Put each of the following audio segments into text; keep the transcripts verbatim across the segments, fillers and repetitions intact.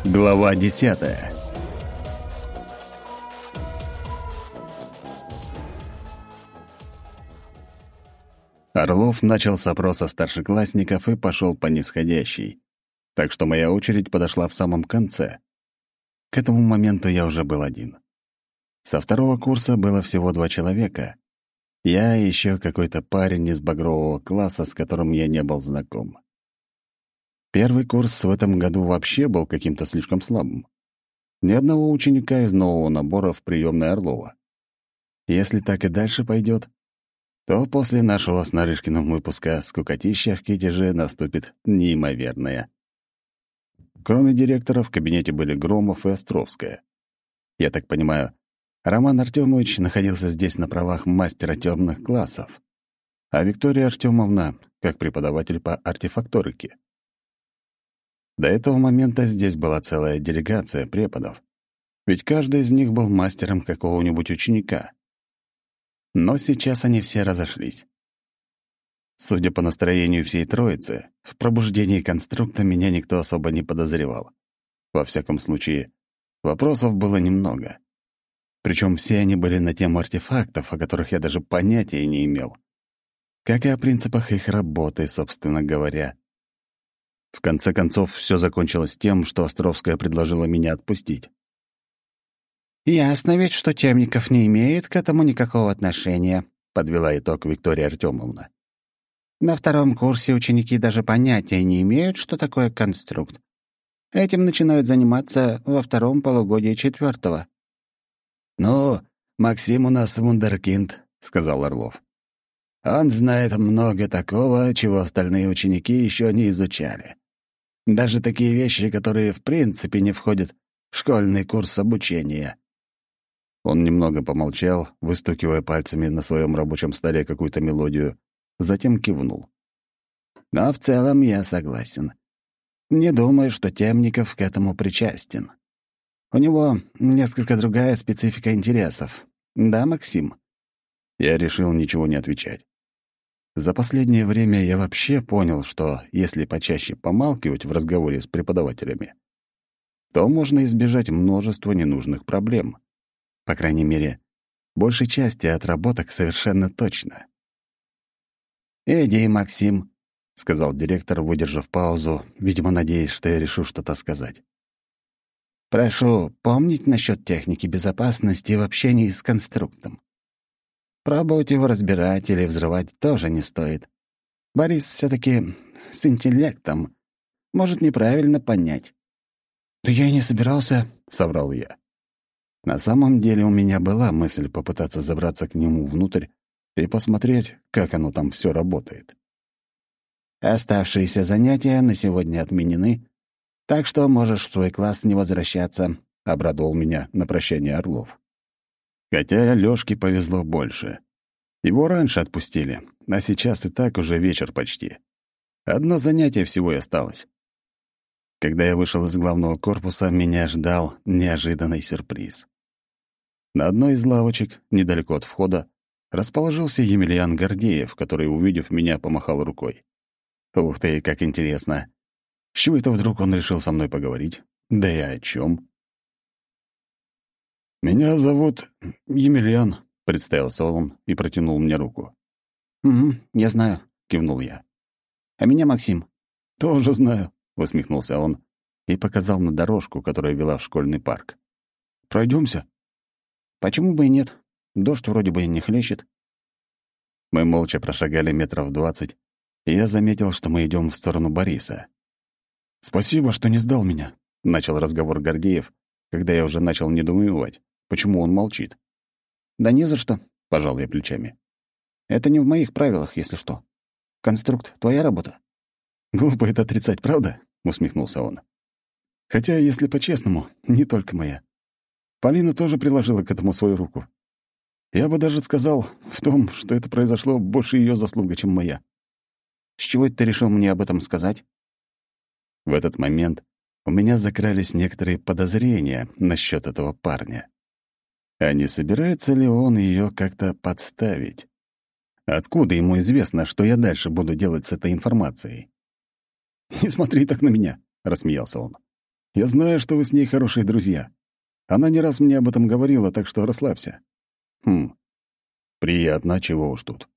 Глава десятая. Орлов начал с опроса старшеклассников и пошел по нисходящей, так что моя очередь подошла в самом конце. К этому моменту я уже был один. Со второго курса было всего два человека. Я и еще какой-то парень из багрового класса, с которым я не был знаком. Первый курс в этом году вообще был каким-то слишком слабым. Ни одного ученика из нового набора в приемной Орлова. Если так и дальше пойдет, то после нашего с Нарышкиным выпуска скукотища в Китеже наступит неимоверная. Кроме директора, в кабинете были Громов и Островская. Я так понимаю, Роман Артёмович находился здесь на правах мастера темных классов, а Виктория Артёмовна — как преподаватель по артефакторике. До этого момента здесь была целая делегация преподов, ведь каждый из них был мастером какого-нибудь ученика. Но сейчас они все разошлись. Судя по настроению всей троицы, в пробуждении конструкта меня никто особо не подозревал. Во всяком случае, вопросов было немного. Причем все они были на тему артефактов, о которых я даже понятия не имел. Как и о принципах их работы, собственно говоря. В конце концов, все закончилось тем, что Островская предложила меня отпустить. «Ясно ведь, что Темников не имеет к этому никакого отношения», — подвела итог Виктория Артёмовна. «На втором курсе ученики даже понятия не имеют, что такое конструкт. Этим начинают заниматься во втором полугодии четвертого. «Ну, Максим у нас вундеркинд», — сказал Орлов. «Он знает много такого, чего остальные ученики еще не изучали. Даже такие вещи, которые в принципе не входят в школьный курс обучения». Он немного помолчал, выстукивая пальцами на своем рабочем столе какую-то мелодию, затем кивнул. «Но в целом я согласен. Не думаю, что Темников к этому причастен. У него несколько другая специфика интересов. Да, Максим?» Я решил ничего не отвечать. За последнее время я вообще понял, что если почаще помалкивать в разговоре с преподавателями, то можно избежать множества ненужных проблем. По крайней мере, большей части отработок совершенно точно. «Иди, Максим», — сказал директор, выдержав паузу, видимо, надеясь, что я решу что-то сказать. «Прошу помнить насчет техники безопасности в общении с конструктом. Пробовать его разбирать или взрывать тоже не стоит. Борис все таки с интеллектом, может неправильно понять». «Да я и не собирался», — соврал я. На самом деле у меня была мысль попытаться забраться к нему внутрь и посмотреть, как оно там все работает. «Оставшиеся занятия на сегодня отменены, так что можешь в свой класс не возвращаться», — обрадовал меня на прощание Орлов. Хотя Лёшке повезло больше. Его раньше отпустили, а сейчас и так уже вечер почти. Одно занятие всего и осталось. Когда я вышел из главного корпуса, меня ждал неожиданный сюрприз. На одной из лавочек, недалеко от входа, расположился Емельян Гордеев, который, увидев меня, помахал рукой. Ух ты, как интересно. С чего это вдруг он решил со мной поговорить? Да и о чем? «Меня зовут Емельян», — представился он и протянул мне руку. «Угу, я знаю», — кивнул я. «А меня Максим». «Тоже знаю», — усмехнулся он и показал на дорожку, которая вела в школьный парк. «Пройдемся?» «Почему бы и нет? Дождь вроде бы не хлещет». Мы молча прошагали метров двадцать, и я заметил, что мы идем в сторону Бориса. «Спасибо, что не сдал меня», — начал разговор Гордеев, когда я уже начал недоумевать, почему он молчит. «Да не за что», — пожал я плечами. «Это не в моих правилах, если что. Конструкт — твоя работа». «Глупо это отрицать, правда?» — усмехнулся он. «Хотя, если по-честному, не только моя. Полина тоже приложила к этому свою руку. Я бы даже сказал в том, что это произошло больше ее заслуга, чем моя». «С чего ты решил мне об этом сказать?» В этот момент у меня закрались некоторые подозрения насчет этого парня. А не собирается ли он ее как-то подставить? Откуда ему известно, что я дальше буду делать с этой информацией? «Не смотри так на меня», — рассмеялся он. Я знаю, что вы с ней хорошие друзья. Она не раз мне об этом говорила, так что расслабься». «Хм, приятно, чего уж тут.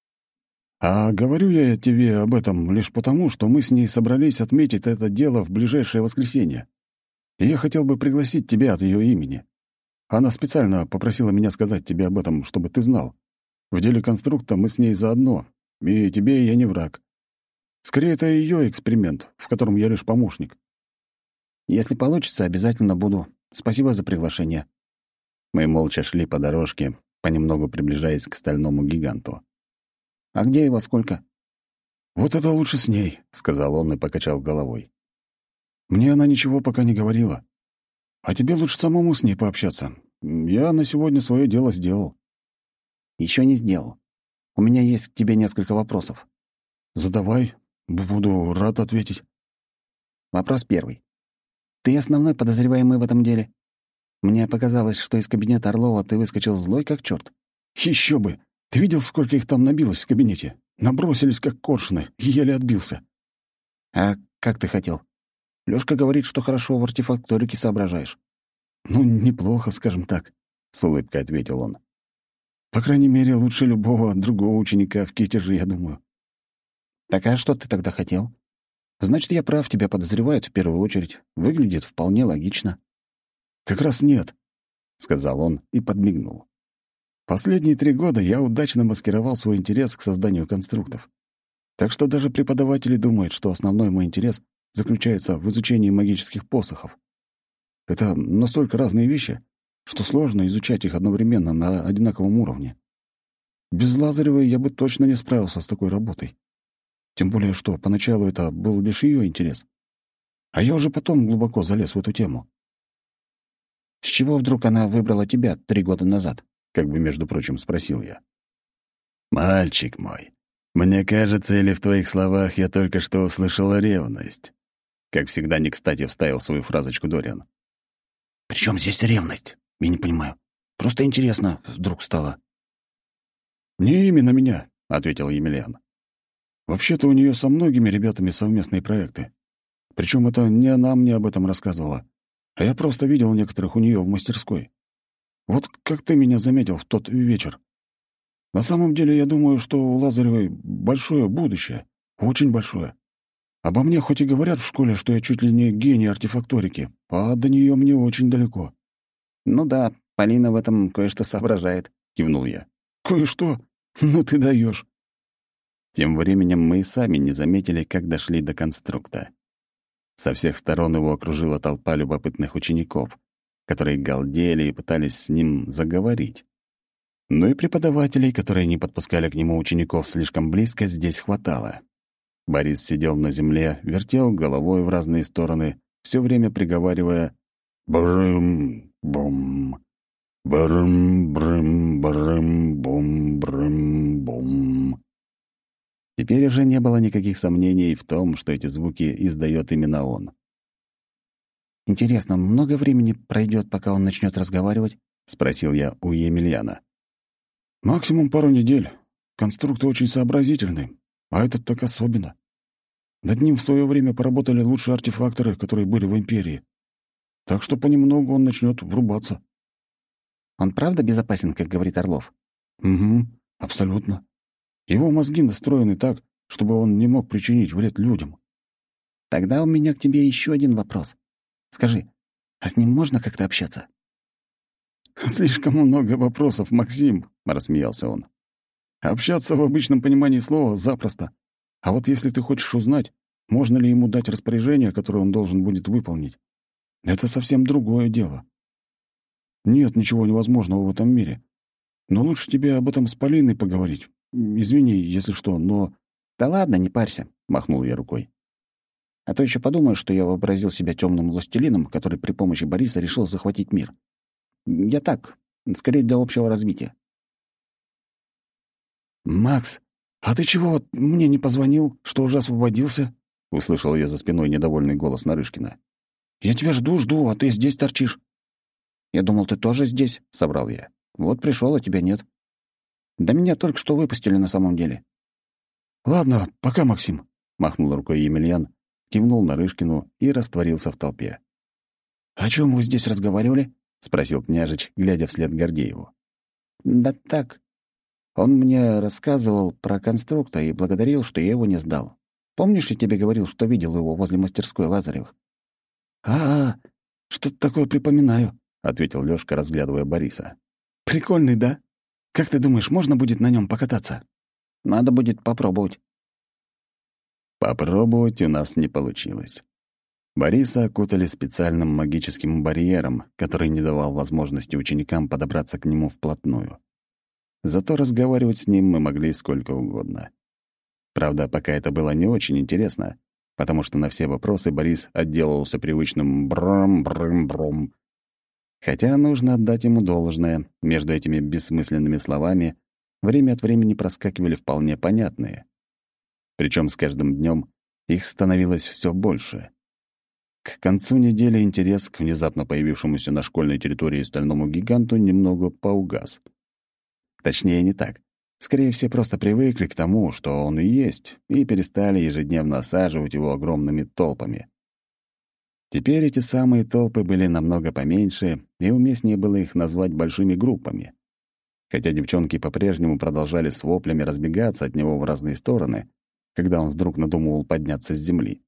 А говорю я тебе об этом лишь потому, что мы с ней собрались отметить это дело в ближайшее воскресенье. И я хотел бы пригласить тебя от ее имени. Она специально попросила меня сказать тебе об этом, чтобы ты знал. В деле конструкта мы с ней заодно, и тебе я не враг. Скорее, это ее эксперимент, в котором я лишь помощник». Если получится, обязательно буду. Спасибо за приглашение. Мы молча шли по дорожке, понемногу приближаясь к стальному гиганту. А где и во сколько? «Вот это лучше с ней», — сказал он и покачал головой. «Мне она ничего пока не говорила. А тебе лучше самому с ней пообщаться. Я на сегодня свое дело сделал». Еще не сделал. У меня есть к тебе несколько вопросов. «Задавай. Буду рад ответить». Вопрос первый. Ты основной подозреваемый в этом деле? Мне показалось, что из кабинета Орлова ты выскочил злой как черт. Еще бы! Ты видел, сколько их там набилось в кабинете? Набросились, как коршуны, и еле отбился». А как ты хотел? Лёшка говорит, что хорошо в артефакторике соображаешь. «Ну, неплохо, скажем так», — с улыбкой ответил он. «По крайней мере, лучше любого другого ученика в китеже, я думаю». Так а что ты тогда хотел? Значит, я прав, тебя подозревают в первую очередь. Выглядит вполне логично. «Как раз нет», — сказал он и подмигнул. «Последние три года я удачно маскировал свой интерес к созданию конструктов. Так что даже преподаватели думают, что основной мой интерес заключается в изучении магических посохов. Это настолько разные вещи, что сложно изучать их одновременно на одинаковом уровне. Без Лазаревой я бы точно не справился с такой работой. Тем более, что поначалу это был лишь ее интерес. А я уже потом глубоко залез в эту тему». С чего вдруг она выбрала тебя три года назад? Как бы, между прочим, спросил я. «Мальчик мой, мне кажется, или в твоих словах я только что услышал ревность?» Как всегда, не кстати вставил свою фразочку Дориан. «При чем здесь ревность? Я не понимаю. Просто интересно вдруг стало». «Не именно меня», — ответил Емельян. «Вообще-то у нее со многими ребятами совместные проекты. Причем это не она мне об этом рассказывала, а я просто видел некоторых у нее в мастерской. Вот как ты меня заметил в тот вечер. На самом деле, я думаю, что у Лазаревой большое будущее, очень большое. Обо мне хоть и говорят в школе, что я чуть ли не гений артефакторики, а до нее мне очень далеко». «Ну да, Полина в этом кое-что соображает», — кивнул я. «Кое-что? Ну ты даешь. Тем временем мы и сами не заметили, как дошли до конструкта. Со всех сторон его окружила толпа любопытных учеников, которые галдели и пытались с ним заговорить. Ну и преподавателей, которые не подпускали к нему учеников слишком близко, здесь хватало. Борис сидел на земле, вертел головой в разные стороны, все время приговаривая «брым-бум, брым-брым-брым-бум-брым-бум». Теперь уже не было никаких сомнений в том, что эти звуки издает именно он. «Интересно, много времени пройдет, пока он начнет разговаривать?» — спросил я у Емельяна. «Максимум пару недель. Конструкты очень сообразительны, а этот так особенно. Над ним в свое время поработали лучшие артефакторы, которые были в Империи. Так что понемногу он начнет врубаться». «Он правда безопасен, как говорит Орлов?» «Угу, абсолютно. Его мозги настроены так, чтобы он не мог причинить вред людям». «Тогда у меня к тебе еще один вопрос. Скажи, а с ним можно как-то общаться?» «Слишком много вопросов, Максим», — рассмеялся он. «Общаться в обычном понимании слова запросто. А вот если ты хочешь узнать, можно ли ему дать распоряжение, которое он должен будет выполнить, это совсем другое дело. Нет ничего невозможного в этом мире. Но лучше тебе об этом с Полиной поговорить. Извини, если что, но...» «Да ладно, не парься», — махнул я рукой. «А то еще подумаешь, что я вообразил себя темным властелином, который при помощи Бориса решил захватить мир. Я так, скорее для общего развития». «Макс, а ты чего вот мне не позвонил, что уже освободился?» — услышал я за спиной недовольный голос Нарышкина. «Я тебя жду, жду, а ты здесь торчишь». «Я думал, ты тоже здесь», — соврал я. «Вот пришел, а тебя нет. Да меня только что выпустили на самом деле». «Ладно, пока, Максим», — махнул рукой Емельян, кивнул Нарышкину и растворился в толпе. «О чем вы здесь разговаривали?» — спросил княжич, глядя вслед Гордееву. «Да так. Он мне рассказывал про конструкта и благодарил, что я его не сдал. Помнишь, я тебе говорил, что видел его возле мастерской Лазаревых?» «А, -а что-то такое припоминаю», — ответил Лёшка, разглядывая Бориса. «Прикольный, да? Как ты думаешь, можно будет на нем покататься?» «Надо будет попробовать». Попробовать у нас не получилось. Бориса окутали специальным магическим барьером, который не давал возможности ученикам подобраться к нему вплотную. Зато разговаривать с ним мы могли сколько угодно. Правда, пока это было не очень интересно, потому что на все вопросы Борис отделался привычным бром-брым-бром. Хотя нужно отдать ему должное, между этими бессмысленными словами время от времени проскакивали вполне понятные. Причем с каждым днем их становилось все больше. К концу недели интерес к внезапно появившемуся на школьной территории стальному гиганту немного поугас. Точнее, не так. Скорее, все просто привыкли к тому, что он и есть, и перестали ежедневно осаживать его огромными толпами. Теперь эти самые толпы были намного поменьше, и уместнее было их назвать большими группами. Хотя девчонки по-прежнему продолжали с воплями разбегаться от него в разные стороны, когда он вдруг надумывал подняться с земли.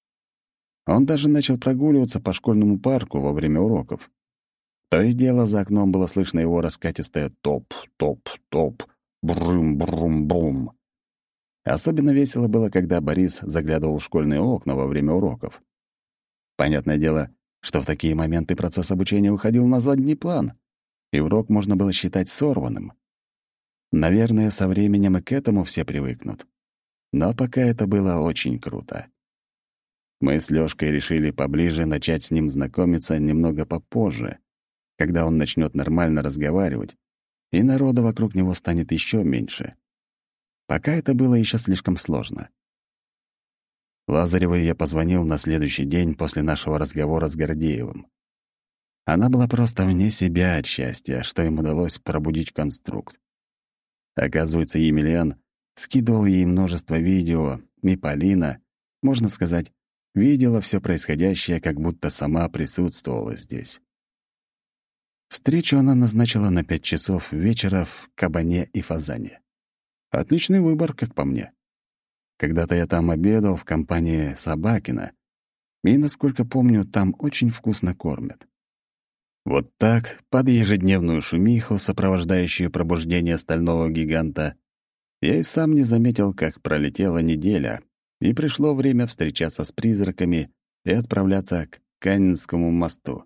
Он даже начал прогуливаться по школьному парку во время уроков. То и дело за окном было слышно его раскатистое «топ, топ, топ, брум-брум-брум». Особенно весело было, когда Борис заглядывал в школьные окна во время уроков. Понятное дело, что в такие моменты процесс обучения уходил на задний план, и урок можно было считать сорванным. Наверное, со временем и к этому все привыкнут. Но пока это было очень круто. Мы с Лёшкой решили поближе начать с ним знакомиться немного попозже, когда он начнет нормально разговаривать, и народа вокруг него станет еще меньше. Пока это было еще слишком сложно. Лазаревой я позвонил на следующий день после нашего разговора с Гордеевым. Она была просто вне себя от счастья, что им удалось пробудить конструкт. Оказывается, Емельян скидывал ей множество видео, и Полина, можно сказать, видела все происходящее, как будто сама присутствовала здесь. Встречу она назначила на пять часов вечера в Кабане и Фазане. Отличный выбор, как по мне. Когда-то я там обедал в компании Собакина, и, насколько помню, там очень вкусно кормят. Вот так, под ежедневную шумиху, сопровождающую пробуждение стального гиганта, я и сам не заметил, как пролетела неделя, и пришло время встречаться с призраками и отправляться к Канинскому мосту.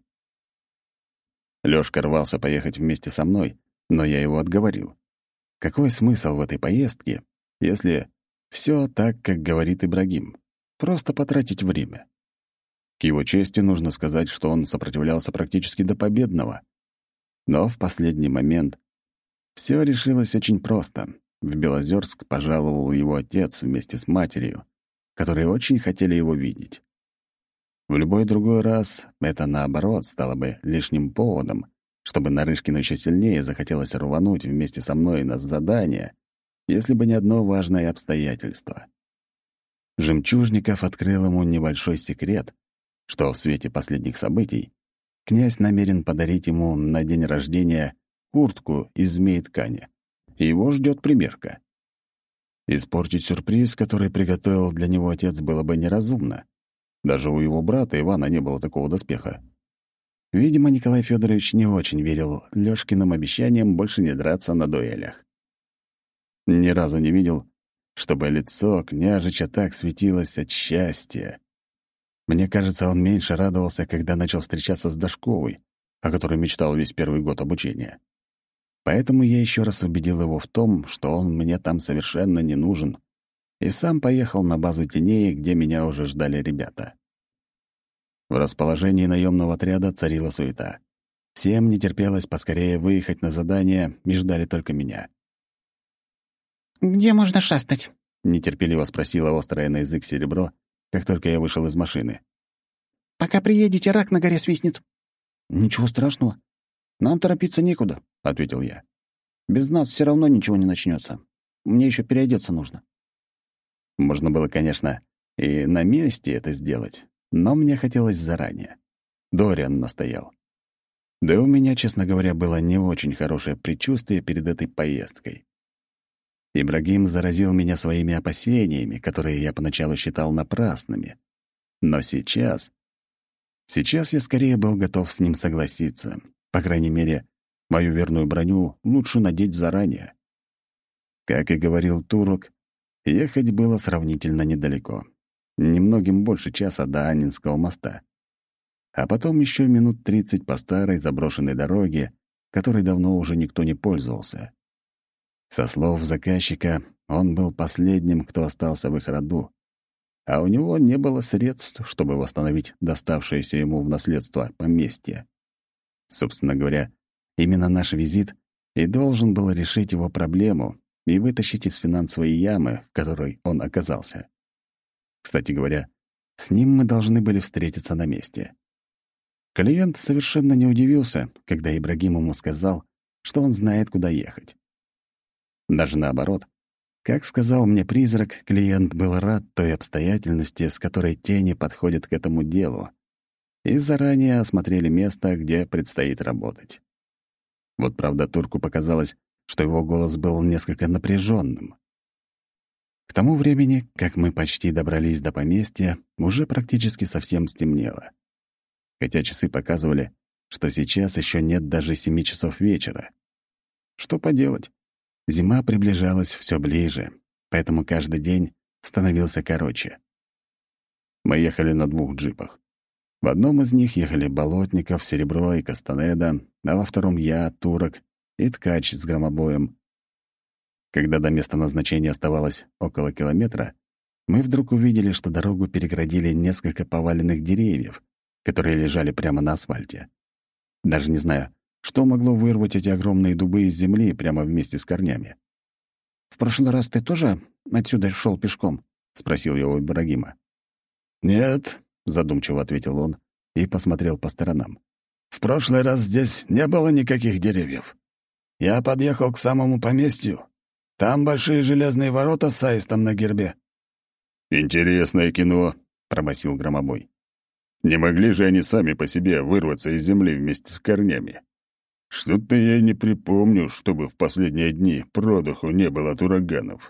Лёшка рвался поехать вместе со мной, но я его отговорил. Какой смысл в этой поездке, если все так, как говорит Ибрагим? Просто потратить время. К его чести нужно сказать, что он сопротивлялся практически до победного. Но в последний момент все решилось очень просто. В Белозерск пожаловал его отец вместе с матерью, которые очень хотели его видеть. В любой другой раз это, наоборот, стало бы лишним поводом, чтобы Нарышкину еще сильнее захотелось рвануть вместе со мной на задание, если бы не одно важное обстоятельство. Жемчужников открыл ему небольшой секрет, что в свете последних событий князь намерен подарить ему на день рождения куртку из змеи-ткани, и его ждет примерка. Испортить сюрприз, который приготовил для него отец, было бы неразумно. Даже у его брата Ивана не было такого доспеха. Видимо, Николай Федорович не очень верил Лёшкиным обещаниям больше не драться на дуэлях. Ни разу не видел, чтобы лицо княжича так светилось от счастья. Мне кажется, он меньше радовался, когда начал встречаться с Дашковой, о которой мечтал весь первый год обучения. Поэтому я еще раз убедил его в том, что он мне там совершенно не нужен, и сам поехал на базу теней, где меня уже ждали ребята. В расположении наемного отряда царила суета. Всем не терпелось поскорее выехать на задание и ждали только меня. «Где можно шастать?» — нетерпеливо спросила острое на язык серебро, как только я вышел из машины. «Пока приедете, рак на горе свистнет». «Ничего страшного. Нам торопиться некуда», — ответил я. «Без нас все равно ничего не начнется. Мне еще переодеться нужно». Можно было, конечно, и на месте это сделать, но мне хотелось заранее. Дориан настоял. Да и у меня, честно говоря, было не очень хорошее предчувствие перед этой поездкой. Ибрагим заразил меня своими опасениями, которые я поначалу считал напрасными. Но сейчас... Сейчас я скорее был готов с ним согласиться. По крайней мере, мою верную броню лучше надеть заранее. Как и говорил турок, ехать было сравнительно недалеко. Немногим больше часа до Аннинского моста. А потом еще минут тридцать по старой заброшенной дороге, которой давно уже никто не пользовался. Со слов заказчика, он был последним, кто остался в их роду, а у него не было средств, чтобы восстановить доставшееся ему в наследство поместье. Собственно говоря, именно наш визит и должен был решить его проблему и вытащить из финансовой ямы, в которой он оказался. Кстати говоря, с ним мы должны были встретиться на месте. Клиент совершенно не удивился, когда Ибрагим ему сказал, что он знает, куда ехать. Даже наоборот, как сказал мне призрак, клиент был рад той обстоятельности, с которой тени подходят к этому делу, и заранее осмотрели место, где предстоит работать. Вот правда, турку показалось, что его голос был несколько напряженным. К тому времени, как мы почти добрались до поместья, уже практически совсем стемнело. Хотя часы показывали, что сейчас еще нет даже семи часов вечера. Что поделать? Зима приближалась все ближе, поэтому каждый день становился короче. Мы ехали на двух джипах. В одном из них ехали Болотников, Серебро и Кастанеда, а во втором я, Турок и Ткач с громобоем. Когда до места назначения оставалось около километра, мы вдруг увидели, что дорогу перегородили несколько поваленных деревьев, которые лежали прямо на асфальте. Даже не знаю, что могло вырвать эти огромные дубы из земли прямо вместе с корнями. «В прошлый раз ты тоже отсюда шел пешком?» — спросил я у Ибрагима. «Нет», — задумчиво ответил он и посмотрел по сторонам. «В прошлый раз здесь не было никаких деревьев. Я подъехал к самому поместью. Там большие железные ворота с аистом на гербе». «Интересное кино», — пробасил Громобой. «Не могли же они сами по себе вырваться из земли вместе с корнями? Что-то я не припомню, чтобы в последние дни продуху не было от ураганов».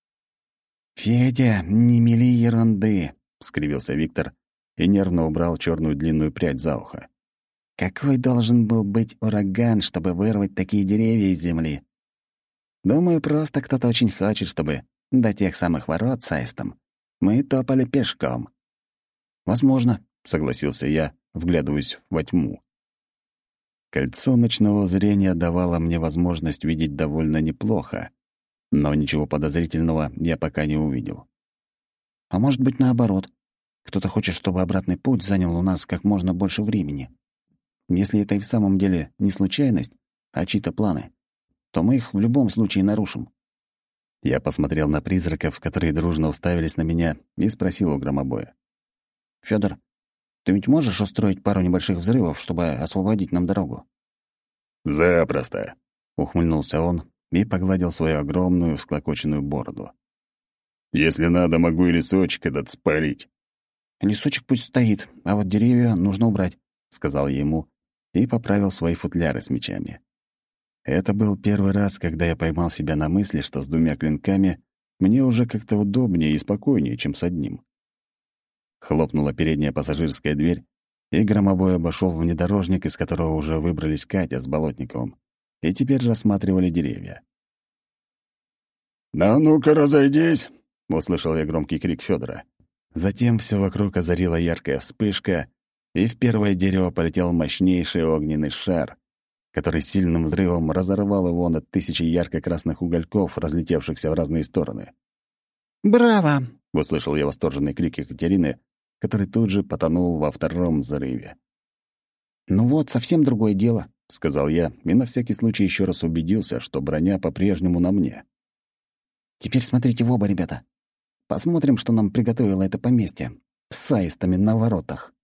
«Федя, не мели ерунды», — скривился Виктор и нервно убрал черную длинную прядь за ухо. «Какой должен был быть ураган, чтобы вырвать такие деревья из земли? Думаю, просто кто-то очень хочет, чтобы до тех самых ворот с аистом мы топали пешком». «Возможно», — согласился я, вглядываясь во тьму. Кольцо ночного зрения давало мне возможность видеть довольно неплохо, но ничего подозрительного я пока не увидел. «А может быть, наоборот. Кто-то хочет, чтобы обратный путь занял у нас как можно больше времени. Если это и в самом деле не случайность, а чьи-то планы, то мы их в любом случае нарушим». Я посмотрел на призраков, которые дружно уставились на меня, и спросил у Громобоя. «Фёдор, ты ведь можешь устроить пару небольших взрывов, чтобы освободить нам дорогу?» «Запросто», — ухмыльнулся он и погладил свою огромную всклокоченную бороду. «Если надо, могу и лесочек этот спалить». «Лесочек пусть стоит, а вот деревья нужно убрать», — сказал я ему и поправил свои футляры с мечами. Это был первый раз, когда я поймал себя на мысли, что с двумя клинками мне уже как-то удобнее и спокойнее, чем с одним. Хлопнула передняя пассажирская дверь, и Громобой обошел внедорожник, из которого уже выбрались Катя с Болотниковым, и теперь рассматривали деревья. «Да ну-ка, разойдись!» — услышал я громкий крик Федора. Затем все вокруг озарила яркая вспышка, и в первое дерево полетел мощнейший огненный шар, который сильным взрывом разорвал его на тысячи ярко-красных угольков, разлетевшихся в разные стороны. «Браво!» — услышал я восторженный крик Екатерины, который тут же потонул во втором взрыве. «Ну вот, совсем другое дело», — сказал я, и на всякий случай еще раз убедился, что броня по-прежнему на мне. «Теперь смотрите в оба, ребята. Посмотрим, что нам приготовило это поместье с аистами на воротах».